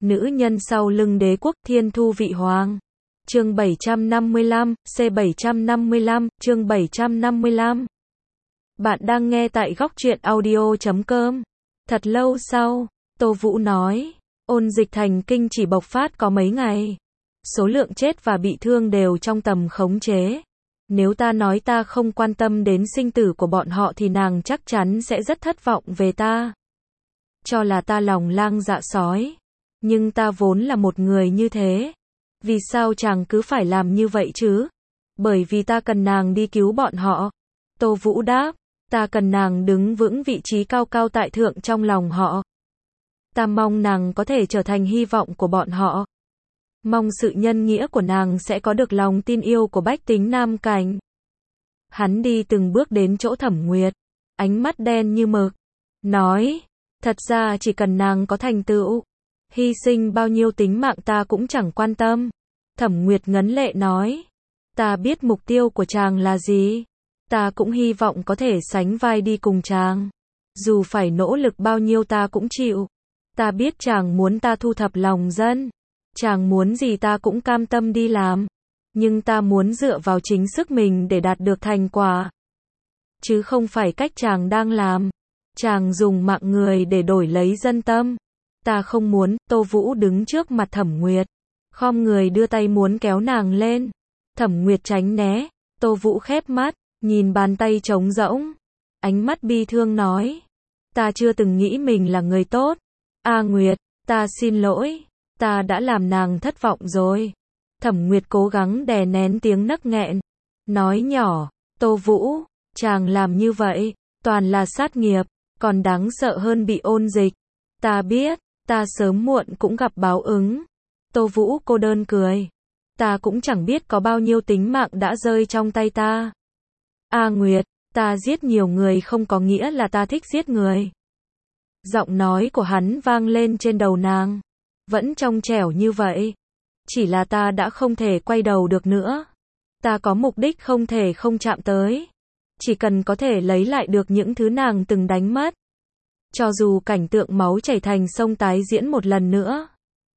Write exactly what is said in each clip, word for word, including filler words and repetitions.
Nữ nhân sau lưng đế quốc thiên thu vị hoàng. Chương bảy trăm năm mươi lăm, C bảy trăm năm mươi lăm, chương bảy trăm năm mươi lăm. Bạn đang nghe tại góc truyện audio chấm com. Thật lâu sau, Tô Vũ nói, ôn dịch thành kinh chỉ bộc phát có mấy ngày. Số lượng chết và bị thương đều trong tầm khống chế. Nếu ta nói ta không quan tâm đến sinh tử của bọn họ thì nàng chắc chắn sẽ rất thất vọng về ta. Cho là ta lòng lang dạ sói. Nhưng ta vốn là một người như thế. Vì sao chàng cứ phải làm như vậy chứ? Bởi vì ta cần nàng đi cứu bọn họ. Tô Vũ đáp, ta cần nàng đứng vững vị trí cao cao tại thượng trong lòng họ. Ta mong nàng có thể trở thành hy vọng của bọn họ. Mong sự nhân nghĩa của nàng sẽ có được lòng tin yêu của bách tính Nam Cảnh. Hắn đi từng bước đến chỗ Thẩm Nguyệt, ánh mắt đen như mực, nói, thật ra chỉ cần nàng có thành tựu, hy sinh bao nhiêu tính mạng ta cũng chẳng quan tâm. Thẩm Nguyệt ngấn lệ nói, ta biết mục tiêu của chàng là gì, ta cũng hy vọng có thể sánh vai đi cùng chàng. Dù phải nỗ lực bao nhiêu ta cũng chịu. Ta biết chàng muốn ta thu thập lòng dân. Chàng muốn gì ta cũng cam tâm đi làm. Nhưng ta muốn dựa vào chính sức mình để đạt được thành quả. Chứ không phải cách chàng đang làm. Chàng dùng mạng người để đổi lấy dân tâm. Ta không muốn. Tô Vũ đứng trước mặt Thẩm Nguyệt, khom người đưa tay muốn kéo nàng lên. Thẩm Nguyệt tránh né. Tô Vũ khép mắt, nhìn bàn tay trống rỗng. Ánh mắt bi thương nói, ta chưa từng nghĩ mình là người tốt. A Nguyệt, ta xin lỗi. Ta đã làm nàng thất vọng rồi. Thẩm Nguyệt cố gắng đè nén tiếng nấc nghẹn. Nói nhỏ, Tô Vũ, chàng làm như vậy, toàn là sát nghiệp, còn đáng sợ hơn bị ôn dịch. Ta biết, ta sớm muộn cũng gặp báo ứng. Tô Vũ cô đơn cười. Ta cũng chẳng biết có bao nhiêu tính mạng đã rơi trong tay ta. A Nguyệt, ta giết nhiều người không có nghĩa là ta thích giết người. Giọng nói của hắn vang lên trên đầu nàng. Vẫn trong trẻo như vậy. Chỉ là ta đã không thể quay đầu được nữa. Ta có mục đích không thể không chạm tới. Chỉ cần có thể lấy lại được những thứ nàng từng đánh mất. Cho dù cảnh tượng máu chảy thành sông tái diễn một lần nữa.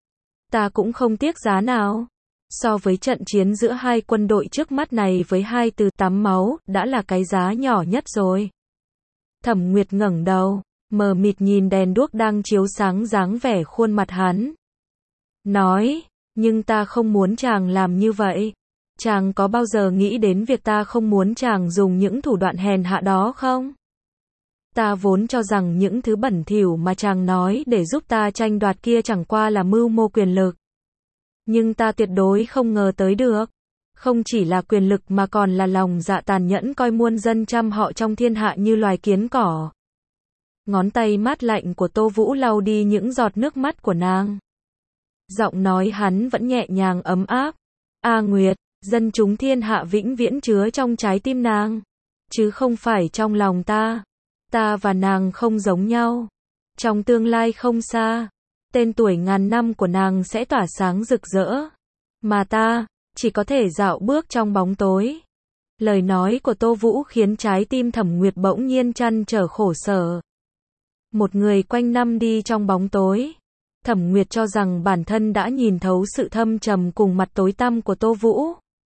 Ta cũng không tiếc giá nào. So với trận chiến giữa hai quân đội trước mắt này với hai từ tắm máu, đã là cái giá nhỏ nhất rồi. Thẩm Nguyệt ngẩng đầu, mờ mịt nhìn đèn đuốc đang chiếu sáng dáng vẻ khuôn mặt hắn. Nói, nhưng ta không muốn chàng làm như vậy. Chàng có bao giờ nghĩ đến việc ta không muốn chàng dùng những thủ đoạn hèn hạ đó không? Ta vốn cho rằng những thứ bẩn thỉu mà chàng nói để giúp ta tranh đoạt kia chẳng qua là mưu mô quyền lực. Nhưng ta tuyệt đối không ngờ tới được. Không chỉ là quyền lực mà còn là lòng dạ tàn nhẫn coi muôn dân trăm họ trong thiên hạ như loài kiến cỏ. Ngón tay mát lạnh của Tô Vũ lau đi những giọt nước mắt của nàng. Giọng nói hắn vẫn nhẹ nhàng ấm áp. A Nguyệt, dân chúng thiên hạ vĩnh viễn chứa trong trái tim nàng. Chứ không phải trong lòng ta. Ta và nàng không giống nhau. Trong tương lai không xa, tên tuổi ngàn năm của nàng sẽ tỏa sáng rực rỡ. Mà ta, chỉ có thể dạo bước trong bóng tối. Lời nói của Tô Vũ khiến trái tim Thẩm Nguyệt bỗng nhiên trăn trở khổ sở. Một người quanh năm đi trong bóng tối. Thẩm Nguyệt cho rằng bản thân đã nhìn thấu sự thâm trầm cùng mặt tối tăm của Tô Vũ.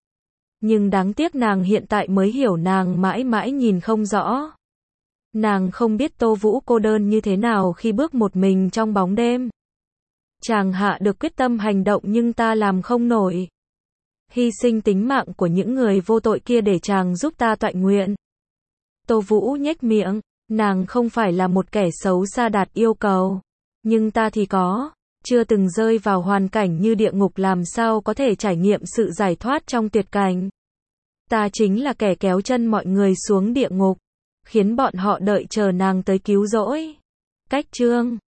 Nhưng đáng tiếc nàng hiện tại mới hiểu nàng mãi mãi nhìn không rõ. Nàng không biết Tô Vũ cô đơn như thế nào khi bước một mình trong bóng đêm. Chàng hạ được quyết tâm hành động nhưng ta làm không nổi. Hy sinh tính mạng của những người vô tội kia để chàng giúp ta toại nguyện. Tô Vũ nhếch miệng, nàng không phải là một kẻ xấu xa đạt yêu cầu. Nhưng ta thì có, chưa từng rơi vào hoàn cảnh như địa ngục làm sao có thể trải nghiệm sự giải thoát trong tuyệt cảnh. Ta chính là kẻ kéo chân mọi người xuống địa ngục, khiến bọn họ đợi chờ nàng tới cứu rỗi. Cách chương